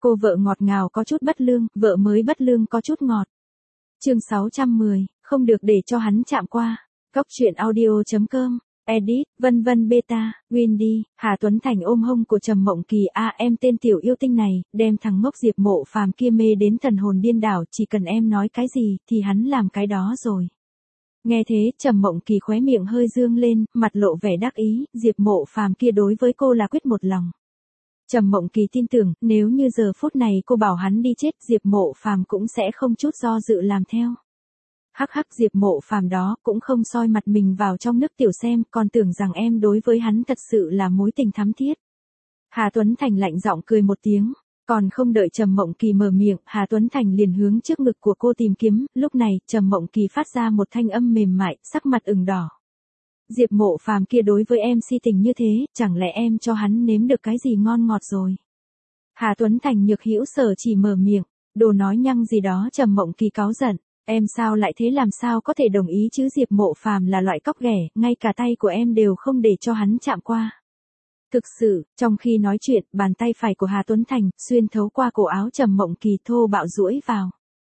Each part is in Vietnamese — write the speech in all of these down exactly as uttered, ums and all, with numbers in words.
Cô vợ ngọt ngào có chút bất lương, vợ mới bất lương có chút ngọt. Chương sáu trăm mười, không được để cho hắn chạm qua. Góc truyện audio chấm com. Edit, vân vân beta, Windy, Hà Tuấn Thành ôm hông của Trầm Mộng Kỳ. A em tên tiểu yêu tinh này, đem thằng ngốc Diệp Mộ Phàm kia mê đến thần hồn điên đảo, chỉ cần em nói cái gì, thì hắn làm cái đó rồi. Nghe thế, Trầm Mộng Kỳ khóe miệng hơi dương lên, mặt lộ vẻ đắc ý, Diệp Mộ Phàm kia đối với cô là quyết một lòng. Trầm Mộng Kỳ tin tưởng, nếu như giờ phút này cô bảo hắn đi chết, Diệp Mộ Phàm cũng sẽ không chút do dự làm theo. Hắc hắc, Diệp Mộ Phàm đó cũng không soi mặt mình vào trong nước tiểu xem, còn tưởng rằng em đối với hắn thật sự là mối tình thắm thiết. Hà Tuấn Thành lạnh giọng cười một tiếng, còn không đợi Trầm Mộng Kỳ mở miệng, Hà Tuấn Thành liền hướng trước ngực của cô tìm kiếm, lúc này, Trầm Mộng Kỳ phát ra một thanh âm mềm mại, sắc mặt ửng đỏ. Diệp Mộ Phàm kia đối với em si tình như thế, chẳng lẽ em cho hắn nếm được cái gì ngon ngọt rồi? Hà Tuấn Thành nhược hữu sở chỉ mở miệng, đồ nói nhăng gì đó. Trầm Mộng Kỳ cáu giận, em sao lại thế, làm sao có thể đồng ý chứ? Diệp Mộ Phàm là loại cóc ghẻ, ngay cả tay của em đều không để cho hắn chạm qua. Thực sự, trong khi nói chuyện, bàn tay phải của Hà Tuấn Thành xuyên thấu qua cổ áo Trầm Mộng Kỳ thô bạo duỗi vào.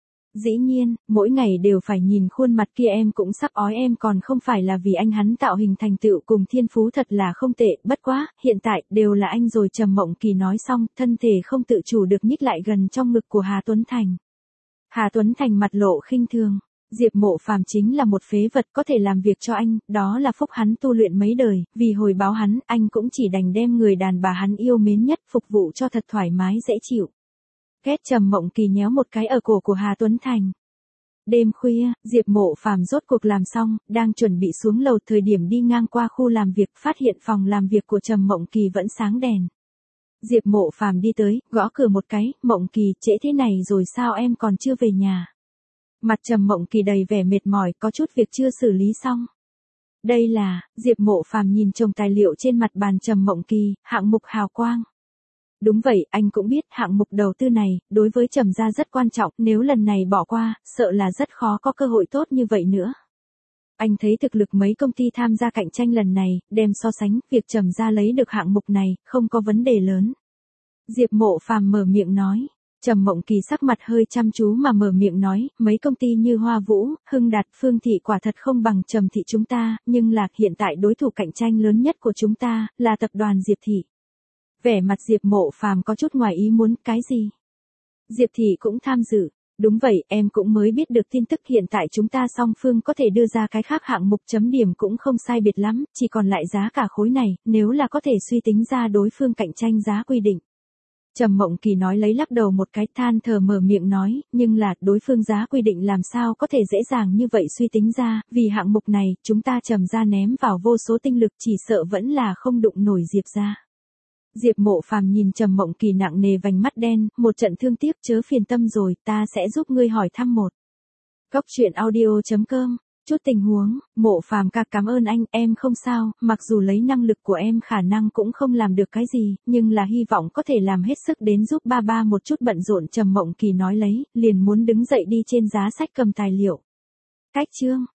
Dĩ nhiên, mỗi ngày đều phải nhìn khuôn mặt kia em cũng sắp ói, em còn không phải là vì anh hắn tạo hình thành tựu cùng thiên phú thật là không tệ, bất quá, hiện tại, đều là anh rồi. Trầm Mộng Kỳ nói xong, thân thể không tự chủ được nhích lại gần trong ngực của Hà Tuấn Thành. Hà Tuấn Thành mặt lộ khinh thường, Diệp Mộ Phàm chính là một phế vật, có thể làm việc cho anh, đó là phúc hắn tu luyện mấy đời, vì hồi báo hắn, anh cũng chỉ đành đem người đàn bà hắn yêu mến nhất phục vụ cho thật thoải mái dễ chịu. Ghét. Trầm Mộng Kỳ nhéo một cái ở cổ của Hà Tuấn Thành. Đêm khuya, Diệp Mộ Phàm rốt cuộc làm xong, đang chuẩn bị xuống lầu, thời điểm đi ngang qua khu làm việc, phát hiện phòng làm việc của Trầm Mộng Kỳ vẫn sáng đèn. Diệp Mộ Phàm đi tới, gõ cửa một cái, Mộng Kỳ, trễ thế này rồi sao em còn chưa về nhà? Mặt Trầm Mộng Kỳ đầy vẻ mệt mỏi, có chút việc chưa xử lý xong. Đây là, Diệp Mộ Phàm nhìn chồng tài liệu trên mặt bàn Trầm Mộng Kỳ, hạng mục hào quang. Đúng vậy, anh cũng biết hạng mục đầu tư này, đối với Trầm gia rất quan trọng, nếu lần này bỏ qua, sợ là rất khó có cơ hội tốt như vậy nữa. Anh thấy thực lực mấy công ty tham gia cạnh tranh lần này, đem so sánh, việc Trầm gia lấy được hạng mục này, không có vấn đề lớn. Diệp Mộ Phàm mở miệng nói. Trầm Mộng Kỳ sắc mặt hơi chăm chú mà mở miệng nói, mấy công ty như Hoa Vũ, Hưng Đạt, Phương Thị quả thật không bằng Trầm Thị chúng ta, nhưng là hiện tại đối thủ cạnh tranh lớn nhất của chúng ta, là tập đoàn Diệp Thị. Vẻ mặt Diệp Mộ Phàm có chút ngoài ý muốn, cái gì? Diệp Thị cũng tham dự. Đúng vậy, em cũng mới biết được tin tức, hiện tại chúng ta song phương có thể đưa ra cái khác hạng mục chấm điểm cũng không sai biệt lắm, chỉ còn lại giá cả khối này, nếu là có thể suy tính ra đối phương cạnh tranh giá quy định. Trầm Mộng Kỳ nói lấy lắc đầu một cái, than thở mở miệng nói, nhưng là, đối phương giá quy định làm sao có thể dễ dàng như vậy suy tính ra, vì hạng mục này, chúng ta Trầm gia ném vào vô số tinh lực, chỉ sợ vẫn là không đụng nổi Diệp gia. Diệp Mộ Phàm nhìn Trầm Mộng Kỳ nặng nề vành mắt đen, một trận thương tiếc, chớ phiền tâm rồi, ta sẽ giúp ngươi hỏi thăm một. Góc truyện audio chấm com. Chút tình huống, Mộ Phàm ca cảm ơn anh, em không sao, mặc dù lấy năng lực của em khả năng cũng không làm được cái gì, nhưng là hy vọng có thể làm hết sức đến giúp ba ba một chút bận rộn. Trầm Mộng Kỳ nói lấy, liền muốn đứng dậy đi trên giá sách cầm tài liệu. Cách chương.